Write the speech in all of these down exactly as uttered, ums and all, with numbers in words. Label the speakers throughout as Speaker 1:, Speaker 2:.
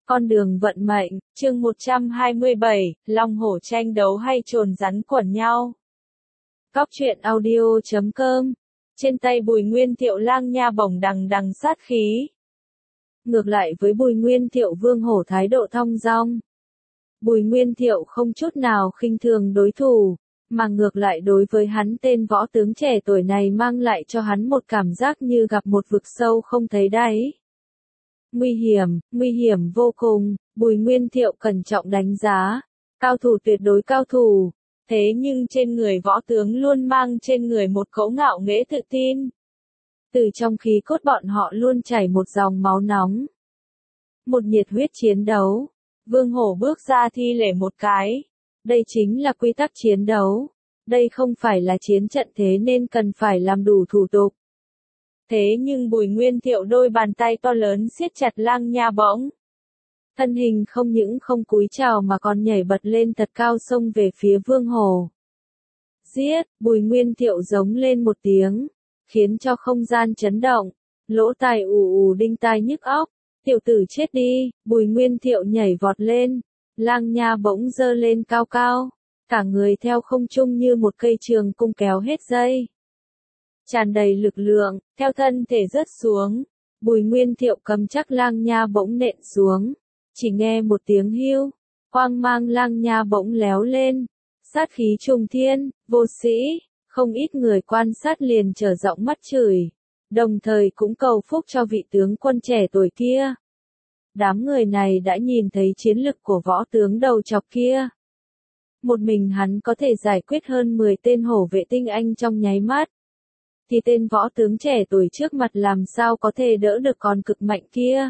Speaker 1: Con đường vận mệnh, chương một trăm hai mươi bảy, long hổ tranh đấu hay trồn rắn quẩn nhau. Cóc truyện audio chấm com. Trên tay Bùi Nguyên Thiệu lang nha bổng đằng đằng sát khí. Ngược lại với Bùi Nguyên Thiệu, Vương Hổ thái độ thong dong. Bùi Nguyên Thiệu không chút nào khinh thường đối thủ, mà ngược lại đối với hắn tên võ tướng trẻ tuổi này mang lại cho hắn một cảm giác như gặp một vực sâu không thấy đáy. Nguy hiểm, nguy hiểm vô cùng, Bùi Nguyên Thiệu cẩn trọng đánh giá. Cao thủ tuyệt đối cao thủ, thế nhưng trên người võ tướng luôn mang trên người một cỗ ngạo nghễ tự tin. Từ trong khí cốt bọn họ luôn chảy một dòng máu nóng. Một nhiệt huyết chiến đấu. Vương Hổ bước ra thi lễ một cái. Đây chính là quy tắc chiến đấu. Đây không phải là chiến trận, thế nên cần phải làm đủ thủ tục. Thế nhưng Bùi Nguyên Thiệu đôi bàn tay to lớn siết chặt lang nha bổng. Thân hình không những không cúi chào mà còn nhảy bật lên thật cao xông về phía Vương Hổ. Giết, Bùi Nguyên Thiệu giống lên một tiếng, khiến cho không gian chấn động, lỗ tai ù ù đinh tai nhức óc. Tiểu tử chết đi, Bùi Nguyên Thiệu nhảy vọt lên, lang nha bỗng giơ lên cao cao, cả người theo không trung như một cây trường cung kéo hết dây. Tràn đầy lực lượng, theo thân thể rớt xuống, Bùi Nguyên Thiệu cầm chắc lang nha bỗng nện xuống, chỉ nghe một tiếng hiu, quang mang lang nha bỗng léo lên, sát khí trùng thiên, vô sĩ, không ít người quan sát liền trở giọng mắt chửi, đồng thời cũng cầu phúc cho vị tướng quân trẻ tuổi kia. Đám người này đã nhìn thấy chiến lực của võ tướng đầu chọc kia. Một mình hắn có thể giải quyết hơn mười tên hổ vệ tinh anh trong nháy mắt. Thì tên võ tướng trẻ tuổi trước mặt làm sao có thể đỡ được con cực mạnh kia.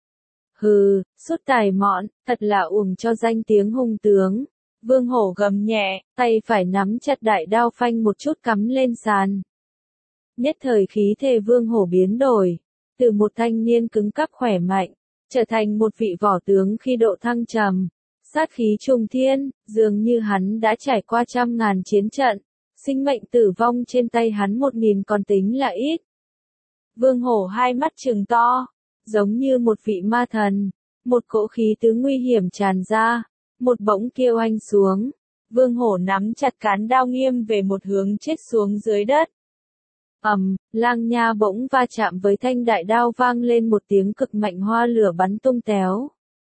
Speaker 1: Hừ, sút tài mọn, thật là uổng cho danh tiếng hung tướng. Vương Hổ gầm nhẹ, tay phải nắm chặt đại đao phanh một chút cắm lên sàn. Nhất thời khí thế Vương Hổ biến đổi, từ một thanh niên cứng cáp khỏe mạnh, trở thành một vị võ tướng khi độ thăng trầm, sát khí trùng thiên, dường như hắn đã trải qua trăm ngàn chiến trận, sinh mệnh tử vong trên tay hắn một nghìn còn tính là ít. Vương Hổ hai mắt trừng to, giống như một vị ma thần, một cỗ khí tứ nguy hiểm tràn ra, một bỗng kêu anh xuống, Vương Hổ nắm chặt cán đao nghiêm về một hướng chết xuống dưới đất. Ầm, um, lang nha bỗng va chạm với thanh đại đao vang lên một tiếng cực mạnh, hoa lửa bắn tung téo.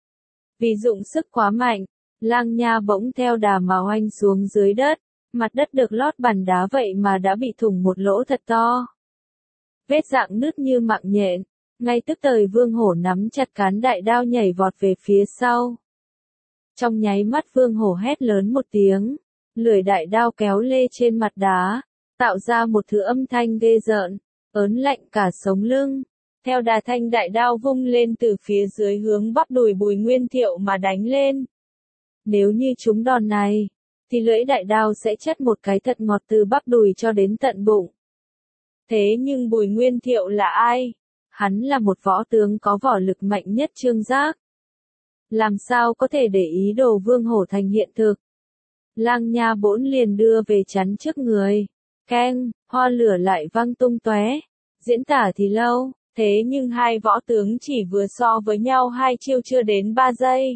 Speaker 1: Vì dụng sức quá mạnh, lang nha bỗng theo đà mà oanh xuống dưới đất, mặt đất được lót bàn đá vậy mà đã bị thủng một lỗ thật to. Vết rạn nứt như mạng nhện, ngay tức thời Vương Hổ nắm chặt cán đại đao nhảy vọt về phía sau. Trong nháy mắt Vương Hổ hét lớn một tiếng, lưỡi đại đao kéo lê trên mặt đá, tạo ra một thứ âm thanh ghê rợn, ớn lạnh cả sống lưng. Theo đà thanh đại đao vung lên từ phía dưới hướng bắp đùi Bùi Nguyên Thiệu mà đánh lên. Nếu như trúng đòn này, thì lưỡi đại đao sẽ chất một cái thật ngọt từ bắp đùi cho đến tận bụng. Thế nhưng Bùi Nguyên Thiệu là ai? Hắn là một võ tướng có võ lực mạnh nhất Trương Giác. Làm sao có thể để ý đồ Vương Hổ thành hiện thực? Lang nha bỗng liền đưa về chắn trước người. Keng, hoa lửa lại văng tung tóe. Diễn tả thì lâu, thế nhưng hai võ tướng chỉ vừa so với nhau hai chiêu chưa đến ba giây.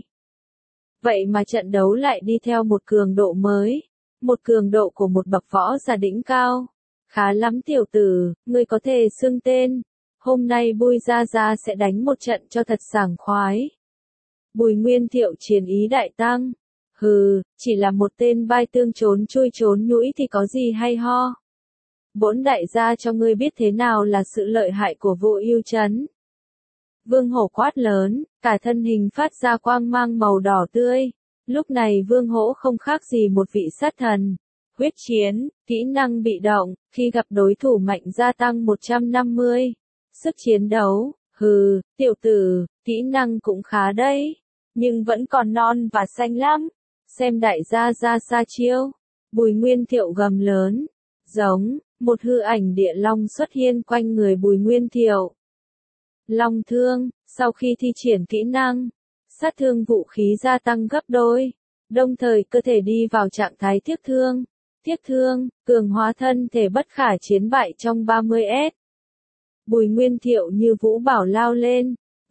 Speaker 1: Vậy mà trận đấu lại đi theo một cường độ mới, một cường độ của một bậc võ giả đỉnh cao. Khá lắm tiểu tử, ngươi có thể xưng tên. Hôm nay Bùi Gia Gia sẽ đánh một trận cho thật sảng khoái. Bùi Nguyên Thiệu chiến ý đại tăng. Hừ, chỉ là một tên vai tương trốn chui trốn nhũi thì có gì hay ho. Bổn đại gia cho ngươi biết thế nào là sự lợi hại của Vô Ưu Trấn. Vương Hổ quát lớn, cả thân hình phát ra quang mang màu đỏ tươi. Lúc này Vương Hổ không khác gì một vị sát thần. Huyết chiến, kỹ năng bị động, khi gặp đối thủ mạnh gia tăng một trăm năm mươi. Sức chiến đấu, hừ, tiểu tử, kỹ năng cũng khá đấy, nhưng vẫn còn non và xanh lắm. Xem đại gia ra xa chiêu. Bùi Nguyên Thiệu gầm lớn, giống, một hư ảnh địa long xuất hiện quanh người Bùi Nguyên Thiệu. Long thương, sau khi thi triển kỹ năng, sát thương vũ khí gia tăng gấp đôi, đồng thời cơ thể đi vào trạng thái tiếc thương. Tiếc thương, cường hóa thân thể bất khả chiến bại trong ba mươi S. Bùi Nguyên Thiệu như vũ bảo lao lên,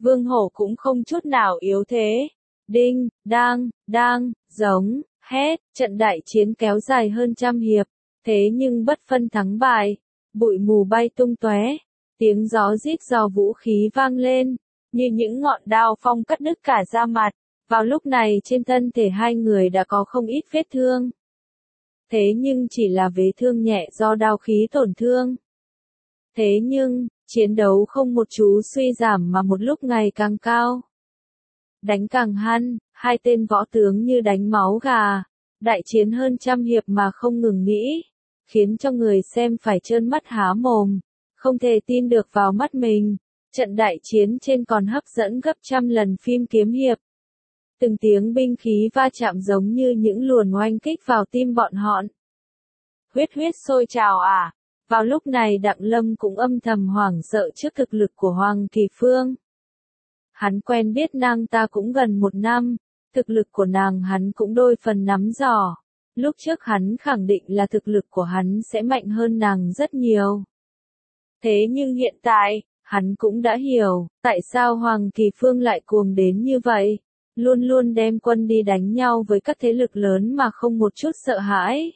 Speaker 1: Vương Hổ cũng không chút nào yếu thế. Đinh, đang, đang, giống, hét, trận đại chiến kéo dài hơn trăm hiệp, thế nhưng bất phân thắng bại, bụi mù bay tung tóe, tiếng gió rít rò vũ khí vang lên, như những ngọn đao phong cắt đứt cả da mặt. Vào lúc này trên thân thể hai người đã có không ít vết thương. Thế nhưng chỉ là vết thương nhẹ do đao khí tổn thương. Thế nhưng, chiến đấu không một chú suy giảm mà một lúc ngày càng cao. Đánh càng hăng, hai tên võ tướng như đánh máu gà, đại chiến hơn trăm hiệp mà không ngừng nghỉ, khiến cho người xem phải trơn mắt há mồm, không thể tin được vào mắt mình. Trận đại chiến trên còn hấp dẫn gấp trăm lần phim kiếm hiệp. Từng tiếng binh khí va chạm giống như những luồn oanh kích vào tim bọn họ. Huyết huyết sôi trào à. Vào lúc này Đặng Lâm cũng âm thầm hoảng sợ trước thực lực của Hoàng Kỳ Phương. Hắn quen biết nàng ta cũng gần một năm, thực lực của nàng hắn cũng đôi phần nắm rõ. Lúc trước hắn khẳng định là thực lực của hắn sẽ mạnh hơn nàng rất nhiều. Thế nhưng hiện tại, hắn cũng đã hiểu, tại sao Hoàng Kỳ Phương lại cuồng đến như vậy, luôn luôn đem quân đi đánh nhau với các thế lực lớn mà không một chút sợ hãi.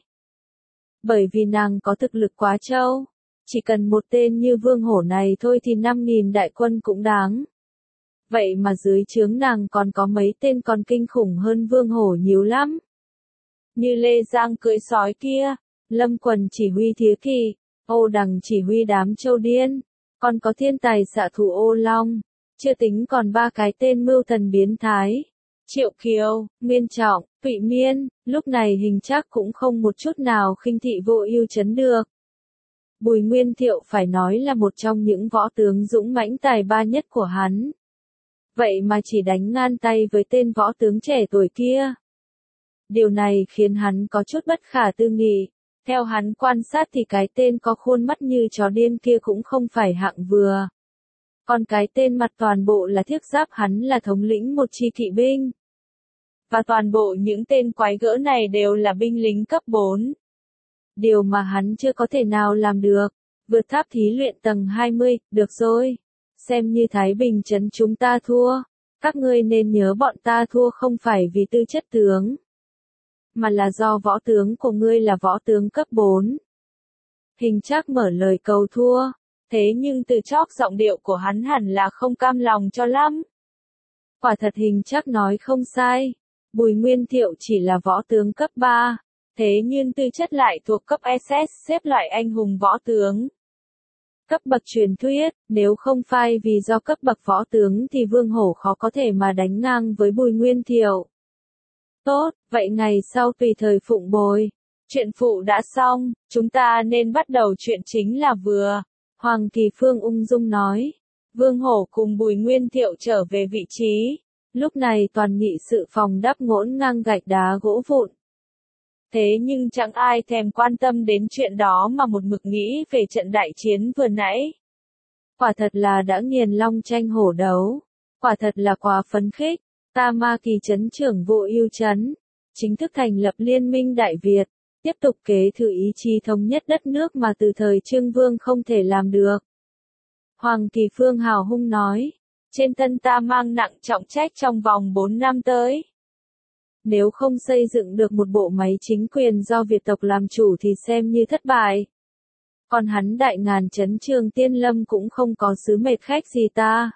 Speaker 1: Bởi vì nàng có thực lực quá trâu, chỉ cần một tên như Vương Hổ này thôi thì năm nghìn đại quân cũng đáng. Vậy mà dưới trướng nàng còn có mấy tên còn kinh khủng hơn Vương Hổ nhiều lắm. Như Lê Giang cưỡi sói kia, Lâm Quần chỉ huy Thía Kỳ, Ô Đằng chỉ huy đám châu điên, còn có thiên tài xạ thủ Ô Long, chưa tính còn ba cái tên mưu thần biến thái. Triệu Kiều, Miên Trọng, Thụy Miên, lúc này Hình Trác cũng không một chút nào khinh thị Vô Ưu Trấn được. Bùi Nguyên Thiệu phải nói là một trong những võ tướng dũng mãnh tài ba nhất của hắn. Vậy mà chỉ đánh ngang tay với tên võ tướng trẻ tuổi kia. Điều này khiến hắn có chút bất khả tư nghị. Theo hắn quan sát thì cái tên có khuôn mắt như chó điên kia cũng không phải hạng vừa. Còn cái tên mặt toàn bộ là thiết giáp hắn là thống lĩnh một chi kỵ binh. Và toàn bộ những tên quái gỡ này đều là binh lính cấp bốn. Điều mà hắn chưa có thể nào làm được. Vượt tháp thí luyện tầng hai mươi, được rồi. Xem như Thái Bình trấn chúng ta thua. Các ngươi nên nhớ bọn ta thua không phải vì tư chất tướng. Mà là do võ tướng của ngươi là võ tướng cấp bốn. Hình Trác mở lời cầu thua. Thế nhưng từ chóp giọng điệu của hắn hẳn là không cam lòng cho lắm. Quả thật Hình Trác nói không sai. Bùi Nguyên Thiệu chỉ là võ tướng cấp ba. Thế nhưng tư chất lại thuộc cấp ét ét xếp loại anh hùng võ tướng. Cấp bậc truyền thuyết, nếu không phải vì do cấp bậc võ tướng thì Vương Hổ khó có thể mà đánh ngang với Bùi Nguyên Thiệu. Tốt, vậy ngày sau tùy thời phụng bồi. Chuyện phụ đã xong, chúng ta nên bắt đầu chuyện chính là vừa. Hoàng Kỳ Phương ung dung nói. Vương Hổ cùng Bùi Nguyên Thiệu trở về vị trí. Lúc này toàn nghị sự phòng đắp ngổn ngang gạch đá gỗ vụn. Thế nhưng chẳng ai thèm quan tâm đến chuyện đó mà một mực nghĩ về trận đại chiến vừa nãy. Quả thật là đã nghiền long tranh hổ đấu. Quả thật là quá phấn khích. Ta Ma Kỳ trấn trưởng Vô Ưu trấn, chính thức thành lập Liên minh Đại Việt, tiếp tục kế thừa ý chí thống nhất đất nước mà từ thời Trương Vương không thể làm được. Hoàng Kỳ Phương hào hung nói, trên thân ta mang nặng trọng trách trong vòng bốn năm tới. Nếu không xây dựng được một bộ máy chính quyền do Việt tộc làm chủ thì xem như thất bại. Còn hắn Đại Ngàn trấn Trường Tiên Lâm cũng không có sứ mệt khách gì ta.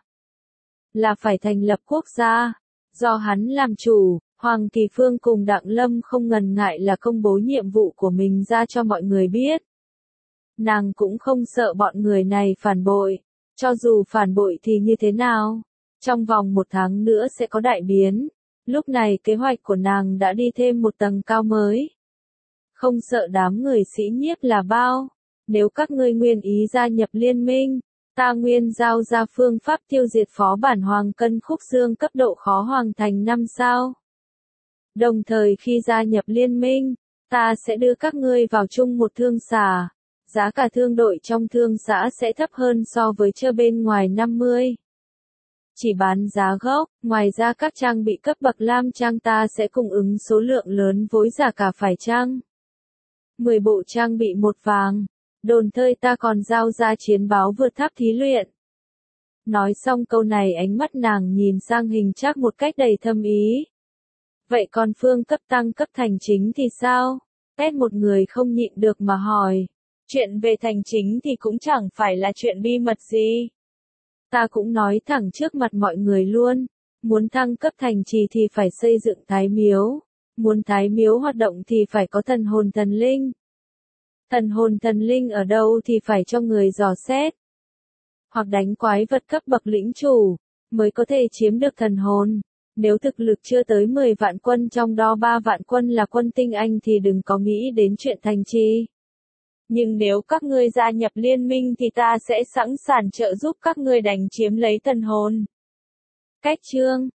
Speaker 1: Là phải thành lập quốc gia. Do hắn làm chủ, Hoàng Kỳ Phương cùng Đặng Lâm không ngần ngại là công bố nhiệm vụ của mình ra cho mọi người biết. Nàng cũng không sợ bọn người này phản bội. Cho dù phản bội thì như thế nào? Trong vòng một tháng nữa sẽ có đại biến. Lúc này kế hoạch của nàng đã đi thêm một tầng cao mới. Không sợ đám người sĩ nhiếp là bao. Nếu các ngươi nguyên ý gia nhập liên minh, ta nguyên giao ra phương pháp tiêu diệt phó bản Hoàng Cân Khúc Dương cấp độ khó hoàn thành năm sao. Đồng thời khi gia nhập liên minh, ta sẽ đưa các ngươi vào chung một thương xà. Giá cả thương đội trong thương xã sẽ thấp hơn so với chơ bên ngoài năm mươi. Chỉ bán giá gốc, ngoài ra các trang bị cấp bậc lam trang ta sẽ cung ứng số lượng lớn với giá cả phải chăng. mười bộ trang bị một vàng. Đồn thơi ta còn giao ra chiến báo vượt tháp thí luyện. Nói xong câu này ánh mắt nàng nhìn sang Hình Trác một cách đầy thâm ý. Vậy còn phương cấp tăng cấp thành chính thì sao? Tét một người không nhịn được mà hỏi. Chuyện về thành chính thì cũng chẳng phải là chuyện bí mật gì. Ta cũng nói thẳng trước mặt mọi người luôn. Muốn thăng cấp thành trì thì phải xây dựng thái miếu. Muốn thái miếu hoạt động thì phải có thần hồn thần linh. Thần hồn thần linh ở đâu thì phải cho người dò xét. Hoặc đánh quái vật cấp bậc lĩnh chủ, mới có thể chiếm được thần hồn. Nếu thực lực chưa tới mười vạn quân trong đó ba vạn quân là quân tinh anh thì đừng có nghĩ đến chuyện thành trì. Nhưng nếu các ngươi gia nhập liên minh thì ta sẽ sẵn sàng trợ giúp các ngươi đánh chiếm lấy thần hồn. Cách chương